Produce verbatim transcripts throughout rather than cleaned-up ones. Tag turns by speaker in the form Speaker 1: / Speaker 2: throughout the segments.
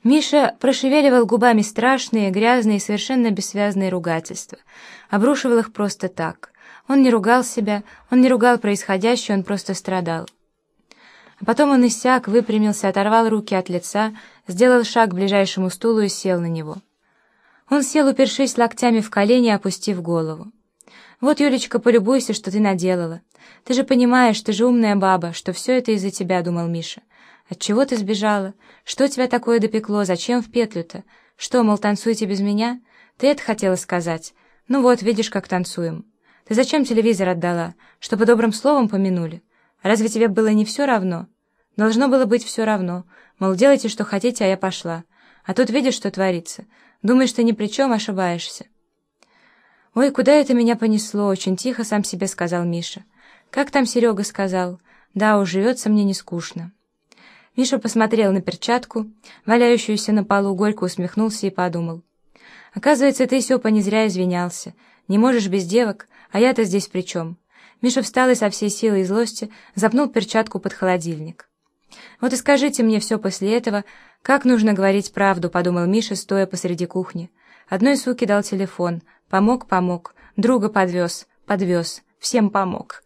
Speaker 1: Миша прошевеливал губами страшные, грязные, совершенно бессвязные ругательства. Обрушивал их просто так. Он не ругал себя, он не ругал происходящее, он просто страдал. А потом он иссяк, выпрямился, оторвал руки от лица, сделал шаг к ближайшему стулу и сел на него. Он сел, упершись локтями в колени, опустив голову. «Вот, Юлечка, полюбуйся, что ты наделала. Ты же понимаешь, ты же умная баба, что все это из-за тебя», — думал Миша. «Отчего ты сбежала? Что тебя такое допекло? Зачем в петлю-то? Что, мол, танцуйте без меня? Ты это хотела сказать? Ну вот, видишь, как танцуем. Ты зачем телевизор отдала? Чтобы добрым словом помянули? Разве тебе было не все равно? Должно было быть все равно. Мол, делайте, что хотите, а я пошла. А тут видишь, что творится. Думаешь, ты ни при чем, ошибаешься». «Ой, куда это меня понесло?» — очень тихо сам себе сказал Миша. «Как там Серега сказал? Да уж, живется мне не скучно». Миша посмотрел на перчатку, валяющуюся на полу, горько усмехнулся и подумал. «Оказывается, ты, Сёпа, не зря извинялся. Не можешь без девок, а я-то здесь при чем?» Миша встал и со всей силой и злости запнул перчатку под холодильник. «Вот и скажите мне все после этого, как нужно говорить правду», — подумал Миша, стоя посреди кухни. Одной суке дал телефон. Помог, помог. Друга подвез, подвез. Всем помог.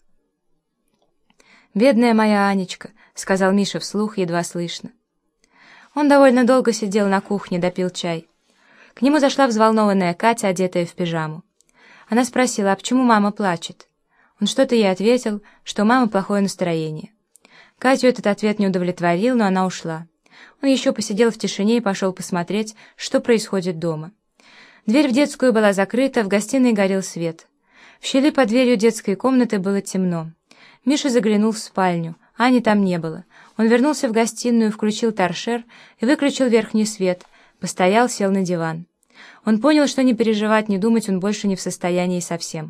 Speaker 1: «Бедная моя Анечка», — сказал Миша вслух, едва слышно. Он довольно долго сидел на кухне, допил чай. К нему зашла взволнованная Катя, одетая в пижаму. Она спросила, а почему мама плачет? Он что-то ей ответил, что у мамы плохое настроение. Катю этот ответ не удовлетворил, но она ушла. Он еще посидел в тишине и пошел посмотреть, что происходит дома. Дверь в детскую была закрыта, в гостиной горел свет. В щели под дверью детской комнаты было темно. Миша заглянул в спальню. Ани там не было. Он вернулся в гостиную, включил торшер и выключил верхний свет. Постоял, сел на диван. Он понял, что не переживать, не думать он больше не в состоянии совсем.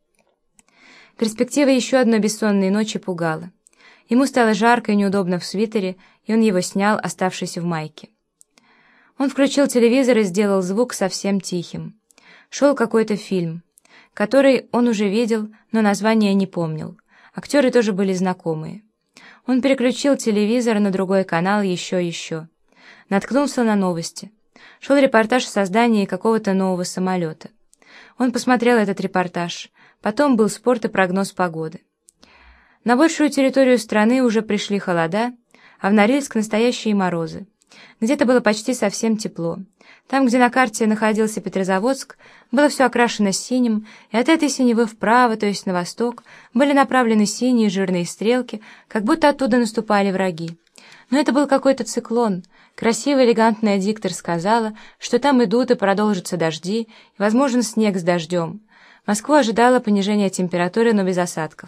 Speaker 1: Перспектива еще одной бессонной ночи пугала. Ему стало жарко и неудобно в свитере, и он его снял, оставшись в майке. Он включил телевизор и сделал звук совсем тихим. Шел какой-то фильм, который он уже видел, но название не помнил. Актеры тоже были знакомые. Он переключил телевизор на другой канал еще-еще. Наткнулся на новости. Шел репортаж о создании какого-то нового самолета. Он посмотрел этот репортаж. Потом был спорт и прогноз погоды. На большую территорию страны уже пришли холода, а в Норильск настоящие морозы. Где-то было почти совсем тепло. Там, где на карте находился Петрозаводск, было все окрашено синим, и от этой синевы вправо, то есть на восток, были направлены синие жирные стрелки, как будто оттуда наступали враги. Но это был какой-то циклон. Красивая элегантная диктор сказала, что там идут и продолжатся дожди, и, возможно, снег с дождем. Москву ожидало понижение температуры, но без осадков.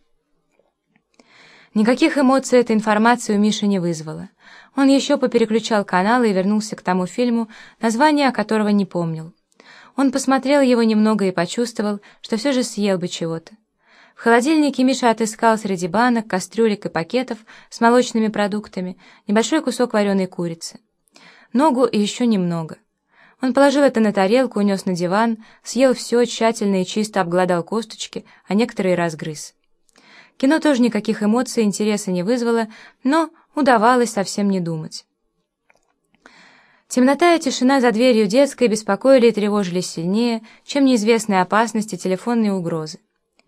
Speaker 1: Никаких эмоций эта информация у Миши не вызвала. Он еще попереключал каналы и вернулся к тому фильму, название которого не помнил. Он посмотрел его немного и почувствовал, что все же съел бы чего-то. В холодильнике Миша отыскал среди банок, кастрюлек и пакетов с молочными продуктами небольшой кусок вареной курицы. Ногу и еще немного. Он положил это на тарелку, унес на диван, съел все, тщательно и чисто обглодал косточки, а некоторые разгрыз. Кино тоже никаких эмоций и интереса не вызвало, но удавалось совсем не думать. Темнота и тишина за дверью детской беспокоили и тревожили сильнее, чем неизвестные опасности, телефонные угрозы.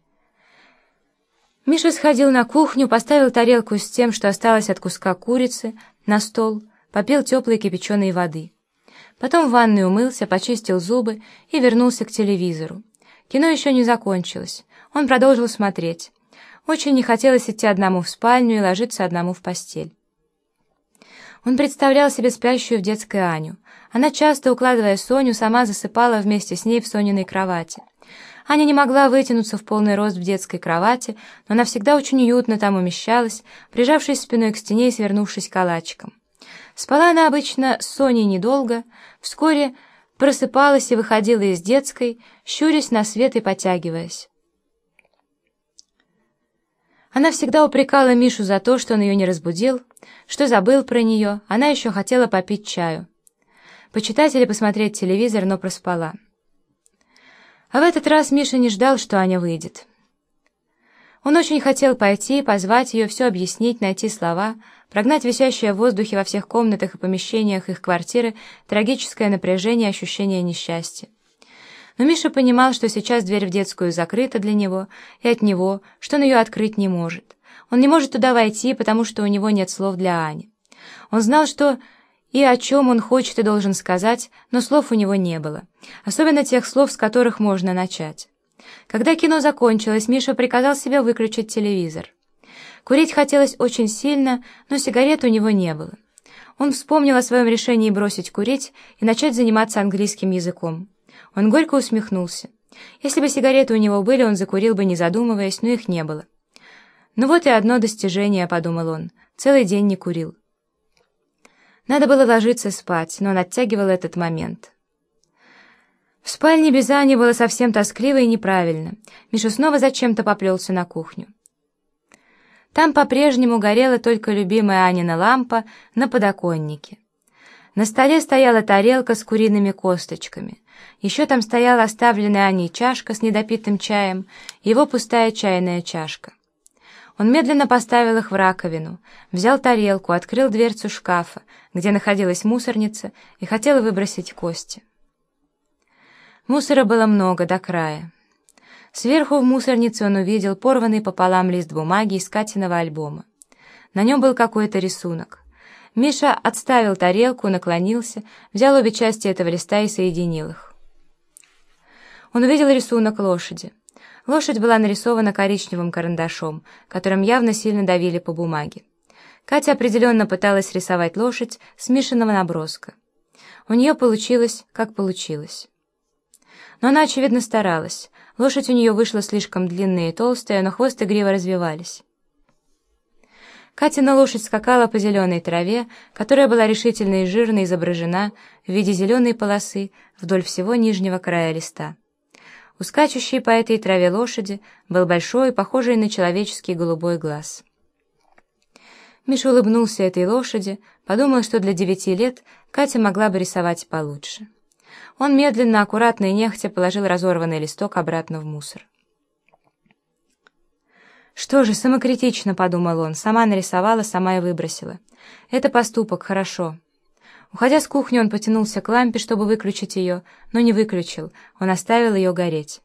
Speaker 1: Миша сходил на кухню, поставил тарелку с тем, что осталось от куска курицы, на стол, попил теплой кипяченой воды. Потом в ванной умылся, почистил зубы и вернулся к телевизору. Кино еще не закончилось. Он продолжил смотреть. Очень не хотелось идти одному в спальню и ложиться одному в постель. Он представлял себе спящую в детской Аню. Она, часто укладывая Соню, сама засыпала вместе с ней в Сониной кровати. Аня не могла вытянуться в полный рост в детской кровати, но она всегда очень уютно там умещалась, прижавшись спиной к стене и свернувшись калачиком. Спала она обычно с Соней недолго, вскоре просыпалась и выходила из детской, щурясь на свет и потягиваясь. Она всегда упрекала Мишу за то, что он ее не разбудил, что забыл про нее, она еще хотела попить чаю. Почитать или посмотреть телевизор, но проспала. А в этот раз Миша не ждал, что Аня выйдет. Он очень хотел пойти, позвать ее, все объяснить, найти слова, прогнать висящее в воздухе во всех комнатах и помещениях их квартиры трагическое напряжение, ощущение несчастья. Но Миша понимал, что сейчас дверь в детскую закрыта для него и от него, что он ее открыть не может. Он не может туда войти, потому что у него нет слов для Ани. Он знал, что и о чем он хочет и должен сказать, но слов у него не было, особенно тех слов, с которых можно начать. Когда кино закончилось, Миша приказал себе выключить телевизор. Курить хотелось очень сильно, но сигарет у него не было. Он вспомнил о своем решении бросить курить и начать заниматься английским языком. Он горько усмехнулся. Если бы сигареты у него были, он закурил бы, не задумываясь, но их не было. «Ну вот и одно достижение», — подумал он, — целый день не курил. Надо было ложиться спать, но он оттягивал этот момент. В спальне без Ани было совсем тоскливо и неправильно. Миша снова зачем-то поплелся на кухню. Там по-прежнему горела только любимая Анина лампа на подоконнике. На столе стояла тарелка с куриными косточками. Еще там стояла оставленная Аней чашка с недопитым чаем, его пустая чайная чашка. Он медленно поставил их в раковину, взял тарелку, открыл дверцу шкафа, где находилась мусорница, и хотел выбросить кости. Мусора было много, до края. Сверху в мусорнице он увидел порванный пополам лист бумаги из Катиного альбома. На нем был какой-то рисунок. Миша отставил тарелку, наклонился, взял обе части этого листа и соединил их. Он увидел рисунок лошади. Лошадь была нарисована коричневым карандашом, которым явно сильно давили по бумаге. Катя определенно пыталась рисовать лошадь с Мишиного наброска. У нее получилось, как получилось. Но она, очевидно, старалась. Лошадь у нее вышла слишком длинная и толстая, но хвост и грива развивались. Катина лошадь скакала по зеленой траве, которая была решительно и жирно изображена в виде зеленой полосы вдоль всего нижнего края листа. У скачущей по этой траве лошади был большой, похожий на человеческий голубой глаз. Миша улыбнулся этой лошади, подумал, что для девяти лет Катя могла бы рисовать получше. Он медленно, аккуратно и нехотя положил разорванный листок обратно в мусор. «Что же, самокритично», — подумал он, — «сама нарисовала, сама и выбросила. Это поступок, хорошо». Уходя с кухни, он потянулся к лампе, чтобы выключить ее, но не выключил, он оставил ее гореть.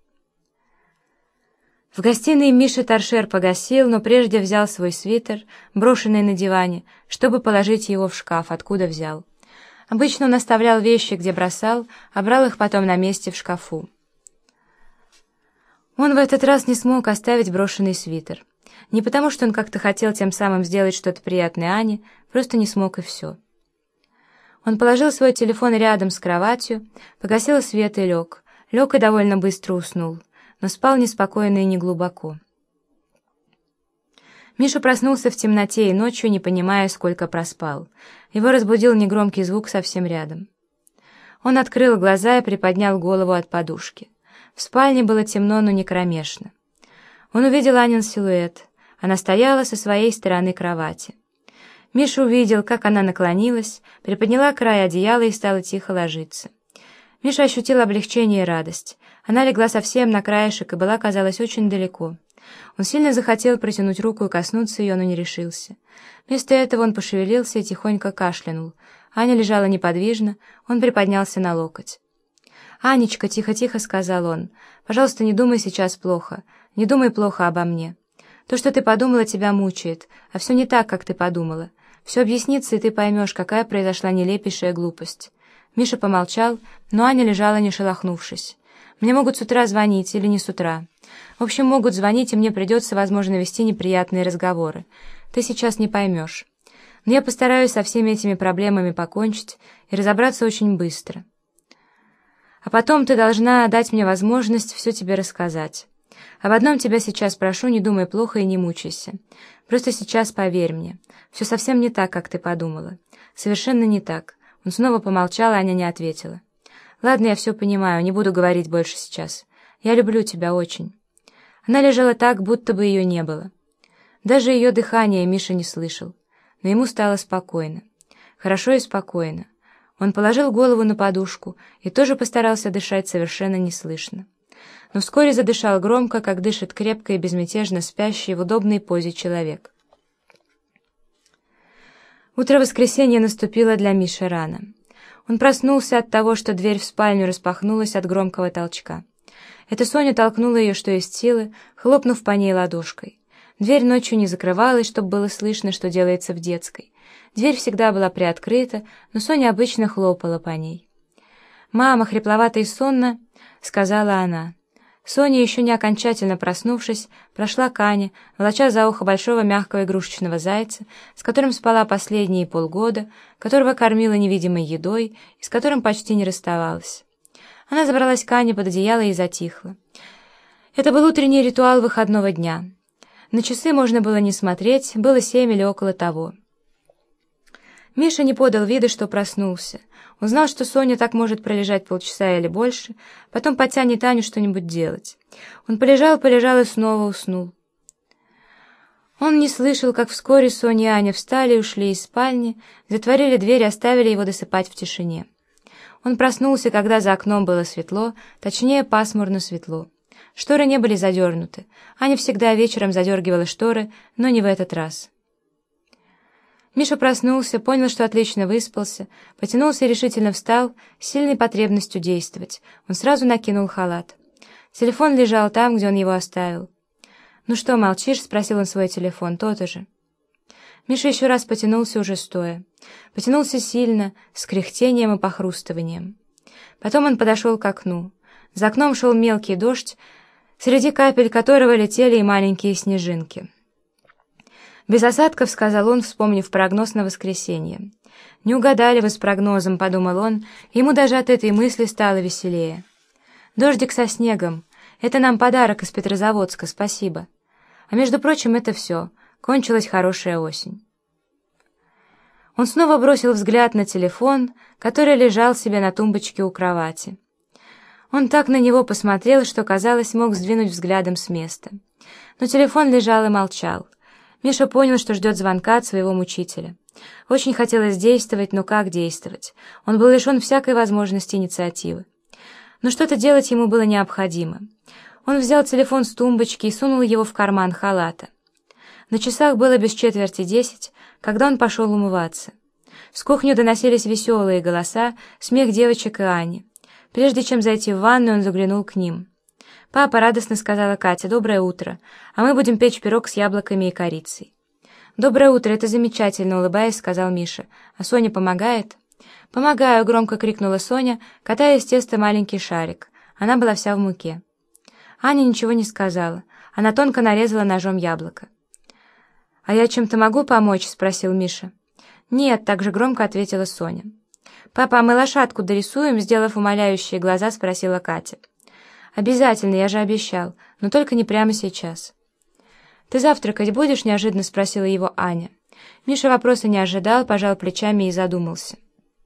Speaker 1: В гостиной Миша торшер погасил, но прежде взял свой свитер, брошенный на диване, чтобы положить его в шкаф, откуда взял. Обычно он оставлял вещи, где бросал, а брал их потом на месте в шкафу. Он в этот раз не смог оставить брошенный свитер. Не потому, что он как-то хотел тем самым сделать что-то приятное Ане, просто не смог и все. Он положил свой телефон рядом с кроватью, погасил свет и лег. Лег и довольно быстро уснул, но спал неспокойно и неглубоко. Миша проснулся в темноте и ночью, не понимая, сколько проспал. Его разбудил негромкий звук совсем рядом. Он открыл глаза и приподнял голову от подушки. В спальне было темно, но не кромешно. Он увидел Анин силуэт. Она стояла со своей стороны кровати. Миша увидел, как она наклонилась, приподняла край одеяла и стала тихо ложиться. Миша ощутил облегчение и радость. Она легла совсем на краешек и была, казалось, очень далеко. Он сильно захотел протянуть руку и коснуться ее, но не решился. Вместо этого он пошевелился и тихонько кашлянул. Аня лежала неподвижно, он приподнялся на локоть. «Анечка», — тихо-тихо сказал он, — «пожалуйста, не думай сейчас плохо, не думай плохо обо мне. То, что ты подумала, тебя мучает, а все не так, как ты подумала. Все объяснится, и ты поймешь, какая произошла нелепейшая глупость». Миша помолчал, но Аня лежала, не шелохнувшись. «Мне могут с утра звонить или не с утра. В общем, могут звонить, и мне придется, возможно, вести неприятные разговоры. Ты сейчас не поймешь. Но я постараюсь со всеми этими проблемами покончить и разобраться очень быстро. А потом ты должна дать мне возможность все тебе рассказать. Об одном тебя сейчас прошу, не думай плохо и не мучайся. Просто сейчас поверь мне. Все совсем не так, как ты подумала. Совершенно не так». Он снова помолчал, а Аня не ответила. «Ладно, я все понимаю, не буду говорить больше сейчас. Я люблю тебя очень». Она лежала так, будто бы ее не было. Даже ее дыхание Миша не слышал. Но ему стало спокойно. Хорошо и спокойно. Он положил голову на подушку и тоже постарался дышать совершенно неслышно. но вскоре задышал громко, как дышит крепко и безмятежно спящий в удобной позе человек. Утро воскресенья наступило для Миши рано. Он проснулся от того, что дверь в спальню распахнулась от громкого толчка. Это Соня толкнула ее, что есть силы, хлопнув по ней ладошкой. Дверь ночью не закрывалась, чтобы было слышно, что делается в детской. Дверь всегда была приоткрыта, но Соня обычно хлопала по ней. «Мама, хрипловато и сонно», — сказала она. Соня, еще не окончательно проснувшись, прошла к Ане, волоча за ухо большого мягкого игрушечного зайца, с которым спала последние полгода, которого кормила невидимой едой и с которым почти не расставалась. Она забралась к Ане под одеяло и затихла. Это был утренний ритуал выходного дня. На часы можно было не смотреть, было семь или около того. Миша не подал вида, что проснулся. Узнал, что Соня так может пролежать полчаса или больше, потом потянет Аню что-нибудь делать. Он полежал, полежал и снова уснул. Он не слышал, как вскоре Соня и Аня встали и ушли из спальни, затворили дверь и оставили его досыпать в тишине. Он проснулся, когда за окном было светло, точнее, пасмурно светло. Шторы не были задернуты. Аня всегда вечером задергивала шторы, но не в этот раз. Миша проснулся, понял, что отлично выспался, потянулся и решительно встал, с сильной потребностью действовать. Он сразу накинул халат. Телефон лежал там, где он его оставил. «Ну что, молчишь?» — спросил он свой телефон, то-то же. Миша еще раз потянулся уже стоя. Потянулся сильно, с кряхтением и похрустыванием. Потом он подошел к окну. За окном шел мелкий дождь, среди капель которого летели и маленькие снежинки. «Без осадков», — сказал он, вспомнив прогноз на воскресенье. «Не угадали вы с прогнозом», — подумал он, ему даже от этой мысли стало веселее. «Дождик со снегом. Это нам подарок из Петрозаводска, спасибо. А между прочим, это все. Кончилась хорошая осень». Он снова бросил взгляд на телефон, который лежал себе на тумбочке у кровати. Он так на него посмотрел, что, казалось, мог сдвинуть взглядом с места. Но телефон лежал и молчал. Миша понял, что ждет звонка от своего мучителя. Очень хотелось действовать, но как действовать? Он был лишен всякой возможности инициативы. Но что-то делать ему было необходимо. Он взял телефон с тумбочки и сунул его в карман халата. На часах было без четверти десять, когда он пошел умываться. С кухни доносились веселые голоса, смех девочек и Ани. Прежде чем зайти в ванную, он заглянул к ним. «Папа», — радостно сказала Катя, — «доброе утро, а мы будем печь пирог с яблоками и корицей». «Доброе утро, это замечательно», — улыбаясь, сказал Миша. «А Соня помогает?» «Помогаю», — громко крикнула Соня, катая из теста маленький шарик. Она была вся в муке. Аня ничего не сказала. Она тонко нарезала ножом яблоко. «А я чем-то могу помочь?» — спросил Миша. «Нет», — так же громко ответила Соня. «Папа, а мы лошадку дорисуем?» — сделав умоляющие глаза, спросила Катя. «Обязательно, я же обещал, но только не прямо сейчас». «Ты завтракать будешь?» — неожиданно спросила его Аня. Миша вопроса не ожидал, пожал плечами и задумался.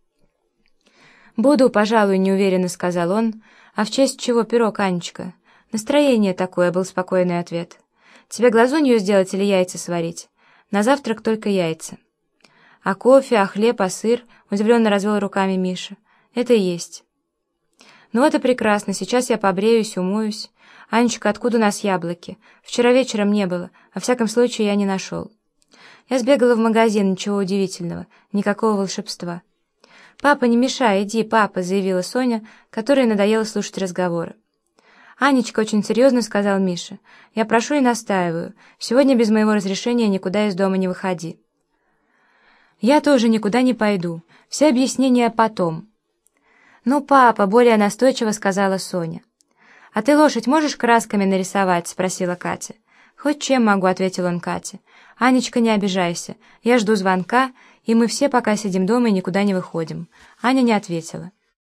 Speaker 1: «Буду, пожалуй», — неуверенно сказал он. «А в честь чего пирог, Анечка?» «Настроение такое», — был спокойный ответ. «Тебе глазунью сделать или яйца сварить?» «На завтрак только яйца». «А кофе, а хлеб, а сыр?» — удивленно развел руками Миша. «Это и есть». «Ну вот и прекрасно, сейчас я побреюсь, умоюсь. Анечка, откуда у нас яблоки? Вчера вечером не было, во всяком случае я не нашел». Я сбегала в магазин, ничего удивительного, никакого волшебства. «Папа, не мешай, иди, папа», — заявила Соня, которой надоело слушать разговоры. «Анечка», — очень серьезно сказал Миша, — «я прошу и настаиваю, сегодня без моего разрешения никуда из дома не выходи». «Я тоже никуда не пойду, все объяснения потом». «Ну, папа», — более настойчиво сказала Соня. «А ты лошадь можешь красками нарисовать?» — спросила Катя. «Хоть чем могу», — ответил он Кате. «Анечка, не обижайся, я жду звонка, и мы все пока сидим дома и никуда не выходим». Аня не ответила.